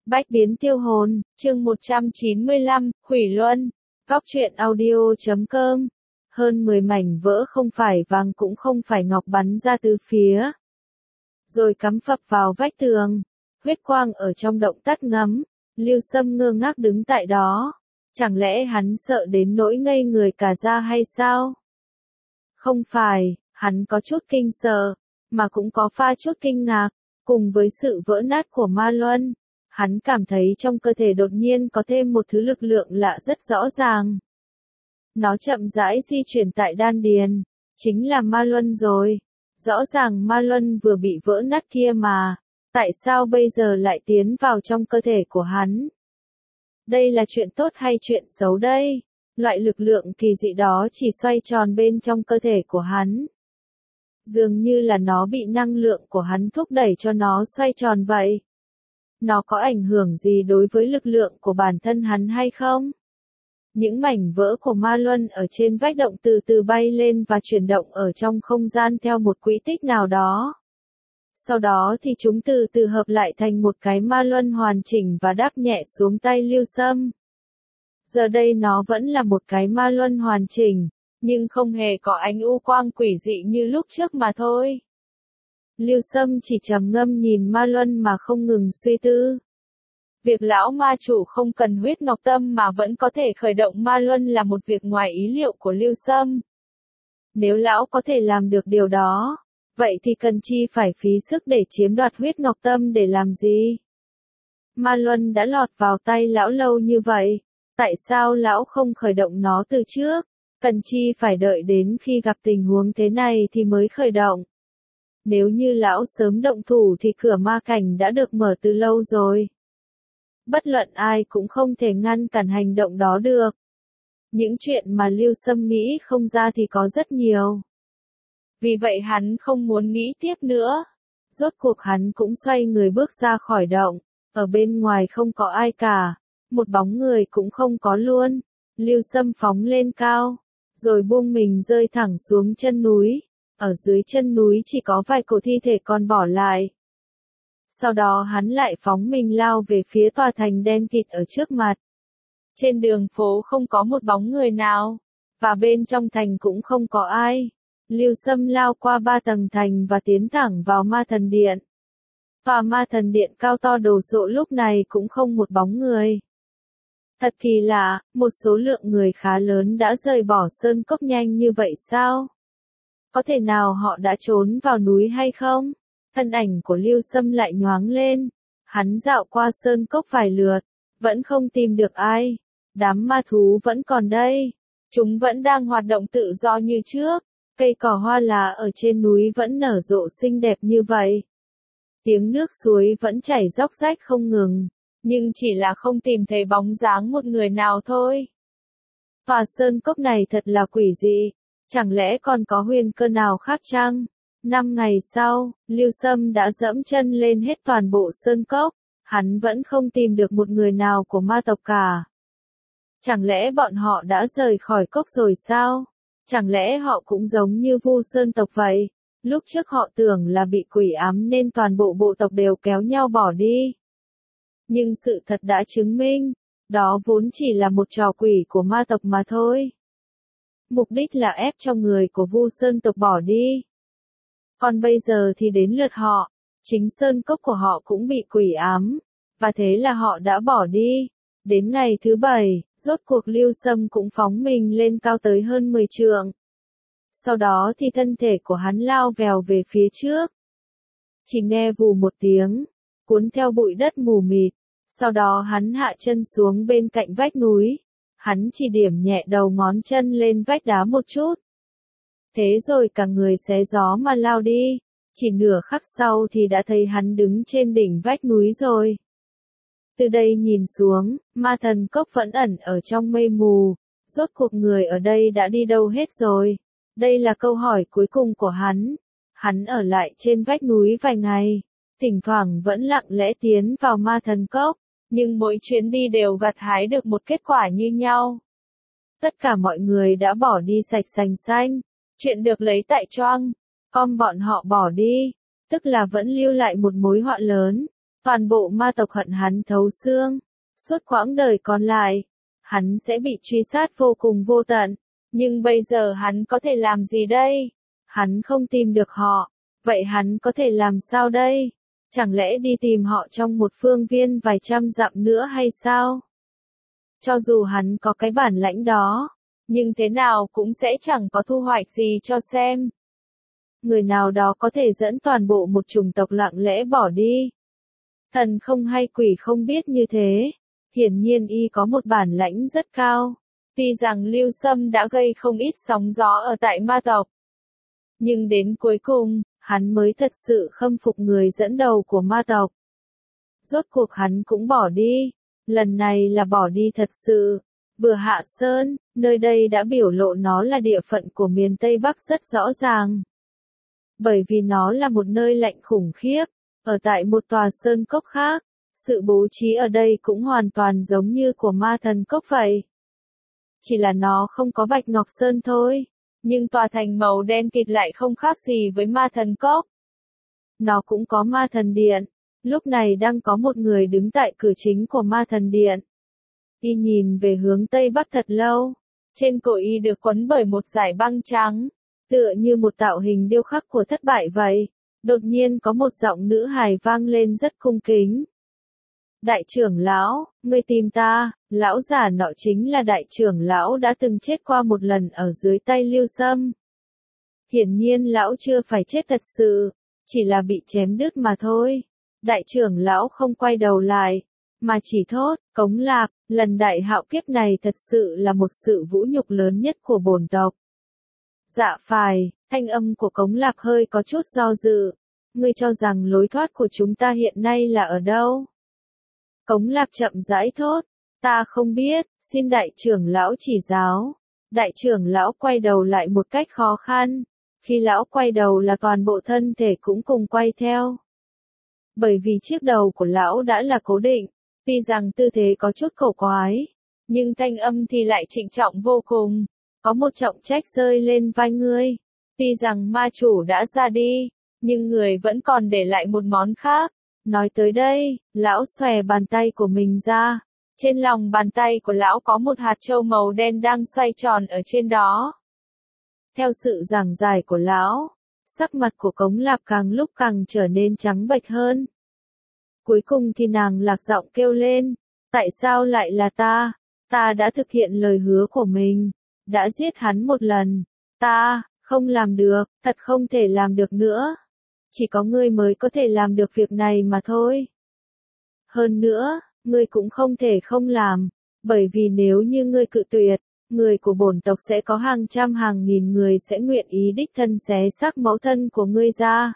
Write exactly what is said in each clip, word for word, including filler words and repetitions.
Bách biến tiêu hồn, chương một trăm chín mươi lăm, Hủy Luân, Góc truyện audio chấm com. Hơn mười mảnh vỡ không phải vàng cũng không phải ngọc bắn ra từ phía. Rồi cắm phập vào vách tường. Huyết quang ở trong động tắt ngấm. Lưu Sâm ngơ ngác đứng tại đó. Chẳng lẽ hắn sợ đến nỗi ngây người cả ra hay sao? Không phải, hắn có chút kinh sợ, mà cũng có pha chút kinh ngạc, cùng với sự vỡ nát của ma luân. Hắn cảm thấy trong cơ thể đột nhiên có thêm một thứ lực lượng lạ rất rõ ràng. Nó chậm rãi di chuyển tại đan điền, chính là ma luân rồi. Rõ ràng ma luân vừa bị vỡ nát kia mà, tại sao bây giờ lại tiến vào trong cơ thể của hắn? Đây là chuyện tốt hay chuyện xấu đây? Loại lực lượng kỳ dị đó chỉ xoay tròn bên trong cơ thể của hắn. Dường như là nó bị năng lượng của hắn thúc đẩy cho nó xoay tròn vậy. Nó có ảnh hưởng gì đối với lực lượng của bản thân hắn hay không? Những mảnh vỡ của ma luân ở trên vách động từ từ bay lên và chuyển động ở trong không gian theo một quỹ tích nào đó. Sau đó thì chúng từ từ hợp lại thành một cái ma luân hoàn chỉnh và đáp nhẹ xuống tay Lưu Sâm. Giờ đây nó vẫn là một cái ma luân hoàn chỉnh, nhưng không hề có ánh u quang quỷ dị như lúc trước mà thôi. Lưu Sâm chỉ trầm ngâm nhìn ma luân mà không ngừng suy tư. Việc lão ma chủ không cần huyết ngọc tâm mà vẫn có thể khởi động ma luân là một việc ngoài ý liệu của Lưu Sâm. Nếu lão có thể làm được điều đó, vậy thì cần chi phải phí sức để chiếm đoạt huyết ngọc tâm để làm gì? Ma luân đã lọt vào tay lão lâu như vậy, tại sao lão không khởi động nó từ trước? Cần chi phải đợi đến khi gặp tình huống thế này thì mới khởi động. Nếu như lão sớm động thủ thì cửa ma cảnh đã được mở từ lâu rồi. Bất luận ai cũng không thể ngăn cản hành động đó được. Những chuyện mà Lưu Sâm nghĩ không ra thì có rất nhiều. Vì vậy hắn không muốn nghĩ tiếp nữa. Rốt cuộc hắn cũng xoay người bước ra khỏi động. Ở bên ngoài không có ai cả. Một bóng người cũng không có luôn. Lưu Sâm phóng lên cao. Rồi buông mình rơi thẳng xuống chân núi. Ở dưới chân núi chỉ có vài cổ thi thể còn bỏ lại. Sau đó hắn lại phóng mình lao về phía tòa thành đen kịt ở trước mặt. Trên đường phố không có một bóng người nào. Và bên trong thành cũng không có ai. Lưu Sâm lao qua ba tầng thành và tiến thẳng vào ma thần điện. Và ma thần điện cao to đồ sộ lúc này cũng không một bóng người. Thật thì lạ, một số lượng người khá lớn đã rời bỏ sơn cốc nhanh như vậy sao? Có thể nào họ đã trốn vào núi hay không? Thân ảnh của Lưu Sâm lại nhoáng lên. Hắn dạo qua sơn cốc vài lượt, vẫn không tìm được ai. Đám ma thú vẫn còn đây. Chúng vẫn đang hoạt động tự do như trước. Cây cỏ hoa lá ở trên núi vẫn nở rộ xinh đẹp như vậy. Tiếng nước suối vẫn chảy róc rách không ngừng. Nhưng chỉ là không tìm thấy bóng dáng một người nào thôi. Tòa sơn cốc này thật là quỷ dị. Chẳng lẽ còn có huyền cơ nào khác chăng? Năm ngày sau, Lưu Sâm đã dẫm chân lên hết toàn bộ sơn cốc. Hắn vẫn không tìm được một người nào của ma tộc cả. Chẳng lẽ bọn họ đã rời khỏi cốc rồi sao? Chẳng lẽ họ cũng giống như Vu Sơn tộc vậy? Lúc trước họ tưởng là bị quỷ ám nên toàn bộ bộ tộc đều kéo nhau bỏ đi. Nhưng sự thật đã chứng minh, đó vốn chỉ là một trò quỷ của ma tộc mà thôi. Mục đích là ép cho người của Vu Sơn tộc bỏ đi. Còn bây giờ thì đến lượt họ, chính sơn cốc của họ cũng bị quỷ ám, và thế là họ đã bỏ đi. Đến ngày thứ bảy, rốt cuộc Lưu Sâm cũng phóng mình lên cao tới hơn mười trượng. Sau đó thì thân thể của hắn lao vèo về phía trước. Chỉ nghe vù một tiếng, cuốn theo bụi đất mù mịt. Sau đó hắn hạ chân xuống bên cạnh vách núi. Hắn chỉ điểm nhẹ đầu ngón chân lên vách đá một chút. Thế rồi cả người xé gió mà lao đi. Chỉ nửa khắc sau thì đã thấy hắn đứng trên đỉnh vách núi rồi. Từ đây nhìn xuống, ma thần cốc vẫn ẩn ở trong mây mù. Rốt cuộc người ở đây đã đi đâu hết rồi? Đây là câu hỏi cuối cùng của hắn. Hắn ở lại trên vách núi vài ngày. Thỉnh thoảng vẫn lặng lẽ tiến vào ma thần cốc. Nhưng mỗi chuyến đi đều gặt hái được một kết quả như nhau. Tất cả mọi người đã bỏ đi sạch sành xanh. Chuyện được lấy tại choang. Com bọn họ bỏ đi. Tức là vẫn lưu lại một mối họa lớn. Toàn bộ ma tộc hận hắn thấu xương. Suốt quãng đời còn lại, hắn sẽ bị truy sát vô cùng vô tận. Nhưng bây giờ hắn có thể làm gì đây? Hắn không tìm được họ. Vậy hắn có thể làm sao đây? Chẳng lẽ đi tìm họ trong một phương viên vài trăm dặm nữa hay sao? Cho dù hắn có cái bản lãnh đó, nhưng thế nào cũng sẽ chẳng có thu hoạch gì cho xem. Người nào đó có thể dẫn toàn bộ một chủng tộc lặng lẽ bỏ đi. Thần không hay quỷ không biết như thế. Hiển nhiên y có một bản lãnh rất cao. Tuy rằng Lưu Sâm đã gây không ít sóng gió ở tại ma tộc. Nhưng đến cuối cùng, hắn mới thật sự khâm phục người dẫn đầu của ma tộc. Rốt cuộc hắn cũng bỏ đi. Lần này là bỏ đi thật sự. Vừa hạ sơn, nơi đây đã biểu lộ nó là địa phận của miền Tây Bắc rất rõ ràng. Bởi vì nó là một nơi lạnh khủng khiếp, ở tại một tòa sơn cốc khác, sự bố trí ở đây cũng hoàn toàn giống như của ma thần cốc vậy. Chỉ là nó không có bạch ngọc sơn thôi, nhưng tòa thành màu đen kịt lại không khác gì với ma thần cốc. Nó cũng có ma thần điện, lúc này đang có một người đứng tại cửa chính của ma thần điện. Y nhìn về hướng Tây Bắc thật lâu, trên cổ y được quấn bởi một dải băng trắng, tựa như một tạo hình điêu khắc của thất bại vậy. Đột nhiên có một giọng nữ hài vang lên rất cung kính. Đại trưởng lão, ngươi tìm ta, lão già nọ chính là đại trưởng lão đã từng chết qua một lần ở dưới tay Lưu Sâm. Hiển nhiên lão chưa phải chết thật sự, chỉ là bị chém đứt mà thôi. Đại trưởng lão không quay đầu lại, mà chỉ thốt, Cống Lạp, lần đại hạo kiếp này thật sự là một sự vũ nhục lớn nhất của bổn tộc. Dạ phải, thanh âm của Cống Lạp hơi có chút do dự. Ngươi cho rằng lối thoát của chúng ta hiện nay là ở đâu? Cống Lạp chậm rãi thốt, ta không biết, xin đại trưởng lão chỉ giáo. Đại trưởng lão quay đầu lại một cách khó khăn. Khi lão quay đầu là toàn bộ thân thể cũng cùng quay theo. Bởi vì chiếc đầu của lão đã là cố định, tuy rằng tư thế có chút cổ quái, nhưng thanh âm thì lại trịnh trọng vô cùng. Có một trọng trách rơi lên vai ngươi. Tuy rằng ma chủ đã ra đi, nhưng người vẫn còn để lại một món khác. Nói tới đây, lão xòe bàn tay của mình ra. Trên lòng bàn tay của lão có một hạt châu màu đen đang xoay tròn ở trên đó. Theo sự giảng giải của lão, sắc mặt của Cống Lạp càng lúc càng trở nên trắng bệch hơn. Cuối cùng thì nàng lạc giọng kêu lên, tại sao lại là ta? Ta đã thực hiện lời hứa của mình, đã giết hắn một lần. Ta, không làm được, thật không thể làm được nữa. Chỉ có ngươi mới có thể làm được việc này mà thôi. Hơn nữa, ngươi cũng không thể không làm, bởi vì nếu như ngươi cự tuyệt, người của bổn tộc sẽ có hàng trăm hàng nghìn người sẽ nguyện ý đích thân xé xác mẫu thân của ngươi ra.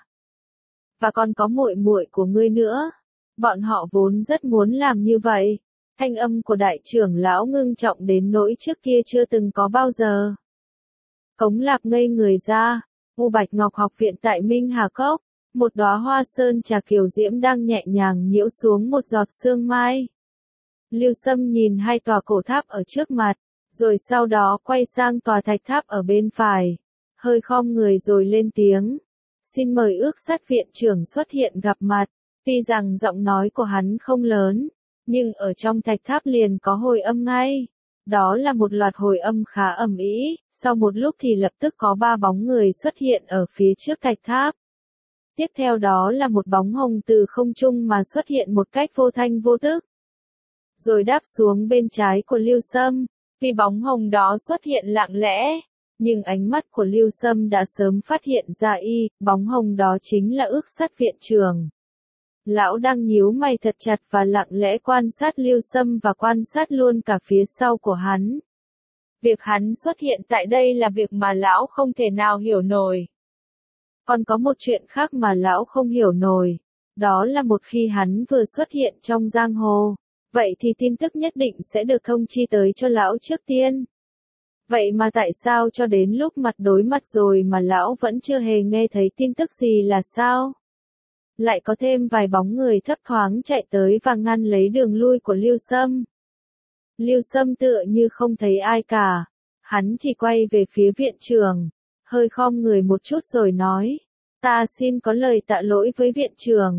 Và còn có muội muội của ngươi nữa. Bọn họ vốn rất muốn làm như vậy. Thanh âm của đại trưởng lão ngưng trọng đến nỗi trước kia chưa từng có bao giờ. Cống Lạp ngây người ra. U Bạch Ngọc học viện tại Minh Hà Cốc. Một đóa hoa sơn trà kiều diễm đang nhẹ nhàng nhiễu xuống một giọt sương mai. Lưu Sâm nhìn hai tòa cổ tháp ở trước mặt, rồi sau đó quay sang tòa thạch tháp ở bên phải. Hơi khom người rồi lên tiếng. Xin mời ước sát viện trưởng xuất hiện gặp mặt. Tuy rằng giọng nói của hắn không lớn, nhưng ở trong thạch tháp liền có hồi âm ngay. Đó là một loạt hồi âm khá ầm ĩ, sau một lúc thì lập tức có ba bóng người xuất hiện ở phía trước thạch tháp. Tiếp theo đó là một bóng hồng từ không trung mà xuất hiện một cách vô thanh vô tức. Rồi đáp xuống bên trái của Lưu Sâm, vì bóng hồng đó xuất hiện lặng lẽ, nhưng ánh mắt của Lưu Sâm đã sớm phát hiện ra y, bóng hồng đó chính là ước sát viện trưởng. Lão đang nhíu mày thật chặt và lặng lẽ quan sát Lưu Sâm và quan sát luôn cả phía sau của hắn. Việc hắn xuất hiện tại đây là việc mà lão không thể nào hiểu nổi. Còn có một chuyện khác mà lão không hiểu nổi, đó là một khi hắn vừa xuất hiện trong giang hồ, vậy thì tin tức nhất định sẽ được thông chi tới cho lão trước tiên. Vậy mà tại sao cho đến lúc mặt đối mặt rồi mà lão vẫn chưa hề nghe thấy tin tức gì là sao? Lại có thêm vài bóng người thấp thoáng chạy tới và ngăn lấy đường lui của Lưu Sâm. Lưu Sâm tựa như không thấy ai cả. Hắn chỉ quay về phía viện trưởng, hơi khom người một chút rồi nói. Ta xin có lời tạ lỗi với viện trưởng.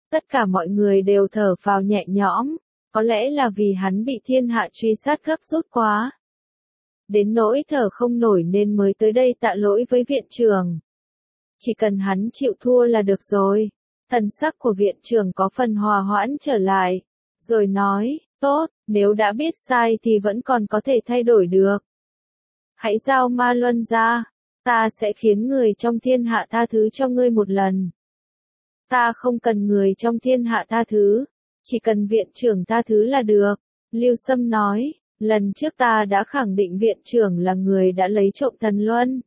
Tất cả mọi người đều thở phào nhẹ nhõm, có lẽ là vì hắn bị thiên hạ truy sát gấp rút quá. Đến nỗi thở không nổi nên mới tới đây tạ lỗi với viện trưởng. Chỉ cần hắn chịu thua là được rồi. Thần sắc của viện trưởng có phần hòa hoãn trở lại, rồi nói, tốt, nếu đã biết sai thì vẫn còn có thể thay đổi được. Hãy giao Ma Luân ra, ta sẽ khiến người trong thiên hạ tha thứ cho ngươi một lần. Ta không cần người trong thiên hạ tha thứ, chỉ cần viện trưởng tha thứ là được. Lưu Sâm nói, lần trước ta đã khẳng định viện trưởng là người đã lấy trộm thần luân.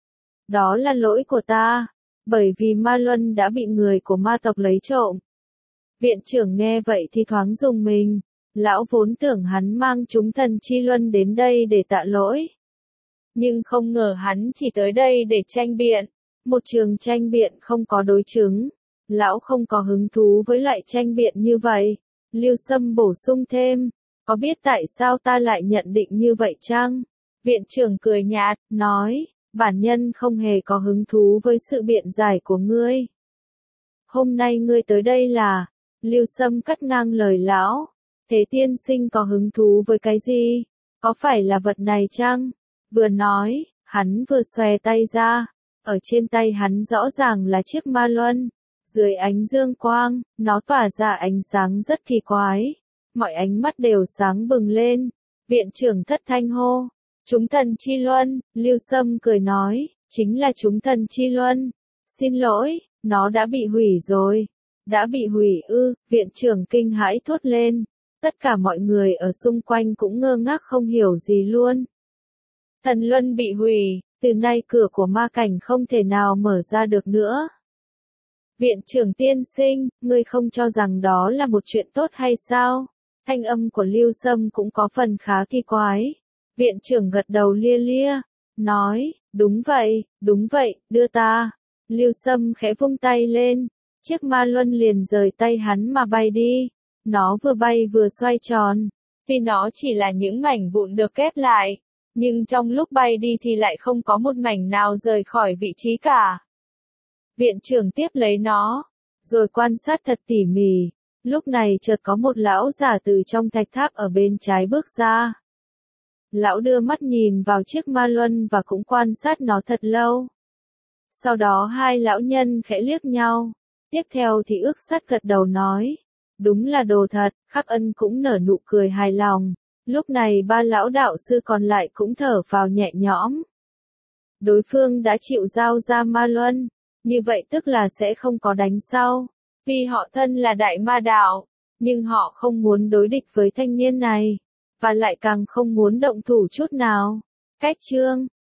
Đó là lỗi của ta, bởi vì Ma Luân đã bị người của ma tộc lấy trộm. Viện trưởng nghe vậy thì thoáng rùng mình, lão vốn tưởng hắn mang chúng thần chi luân đến đây để tạ lỗi. Nhưng không ngờ hắn chỉ tới đây để tranh biện, một trường tranh biện không có đối chứng. Lão không có hứng thú với loại tranh biện như vậy. Lưu Sâm bổ sung thêm, có biết tại sao ta lại nhận định như vậy chăng? Viện trưởng cười nhạt, nói, bản nhân không hề có hứng thú với sự biện giải của ngươi. Hôm nay ngươi tới đây là, Lưu Sâm cắt ngang lời lão, thế tiên sinh có hứng thú với cái gì? Có phải là vật này chăng? Vừa nói, hắn vừa xòe tay ra, ở trên tay hắn rõ ràng là chiếc ma luân. Dưới ánh dương quang, nó tỏa ra ánh sáng rất kỳ quái. Mọi ánh mắt đều sáng bừng lên. Viện trưởng thất thanh hô. Chúng thần chi luân, Lưu Sâm cười nói, chính là chúng thần chi luân. Xin lỗi, nó đã bị hủy rồi. Đã bị hủy ư, viện trưởng kinh hãi thốt lên. Tất cả mọi người ở xung quanh cũng ngơ ngác không hiểu gì luôn. Thần luân bị hủy, từ nay cửa của ma cảnh không thể nào mở ra được nữa. Viện trưởng tiên sinh, ngươi không cho rằng đó là một chuyện tốt hay sao? Thanh âm của Lưu Sâm cũng có phần khá kỳ quái. Viện trưởng gật đầu lia lia, nói, đúng vậy, đúng vậy, đưa ta. Lưu Sâm khẽ vung tay lên, chiếc ma luân liền rời tay hắn mà bay đi. Nó vừa bay vừa xoay tròn. Tuy nó chỉ là những mảnh vụn được kép lại, nhưng trong lúc bay đi thì lại không có một mảnh nào rời khỏi vị trí cả. Viện trưởng tiếp lấy nó, rồi quan sát thật tỉ mỉ. Lúc này chợt có một lão giả từ trong thạch tháp ở bên trái bước ra. Lão đưa mắt nhìn vào chiếc ma luân và cũng quan sát nó thật lâu. Sau đó hai lão nhân khẽ liếc nhau. Tiếp theo thì ước sắt gật đầu nói, đúng là đồ thật. Khắc Ân cũng nở nụ cười hài lòng. Lúc này ba lão đạo sư còn lại cũng thở phào nhẹ nhõm. Đối phương đã chịu giao ra ma luân. Như vậy tức là sẽ không có đánh sau. Vì họ thân là đại ma đạo, nhưng họ không muốn đối địch với thanh niên này, và lại càng không muốn động thủ chút nào. Cách chương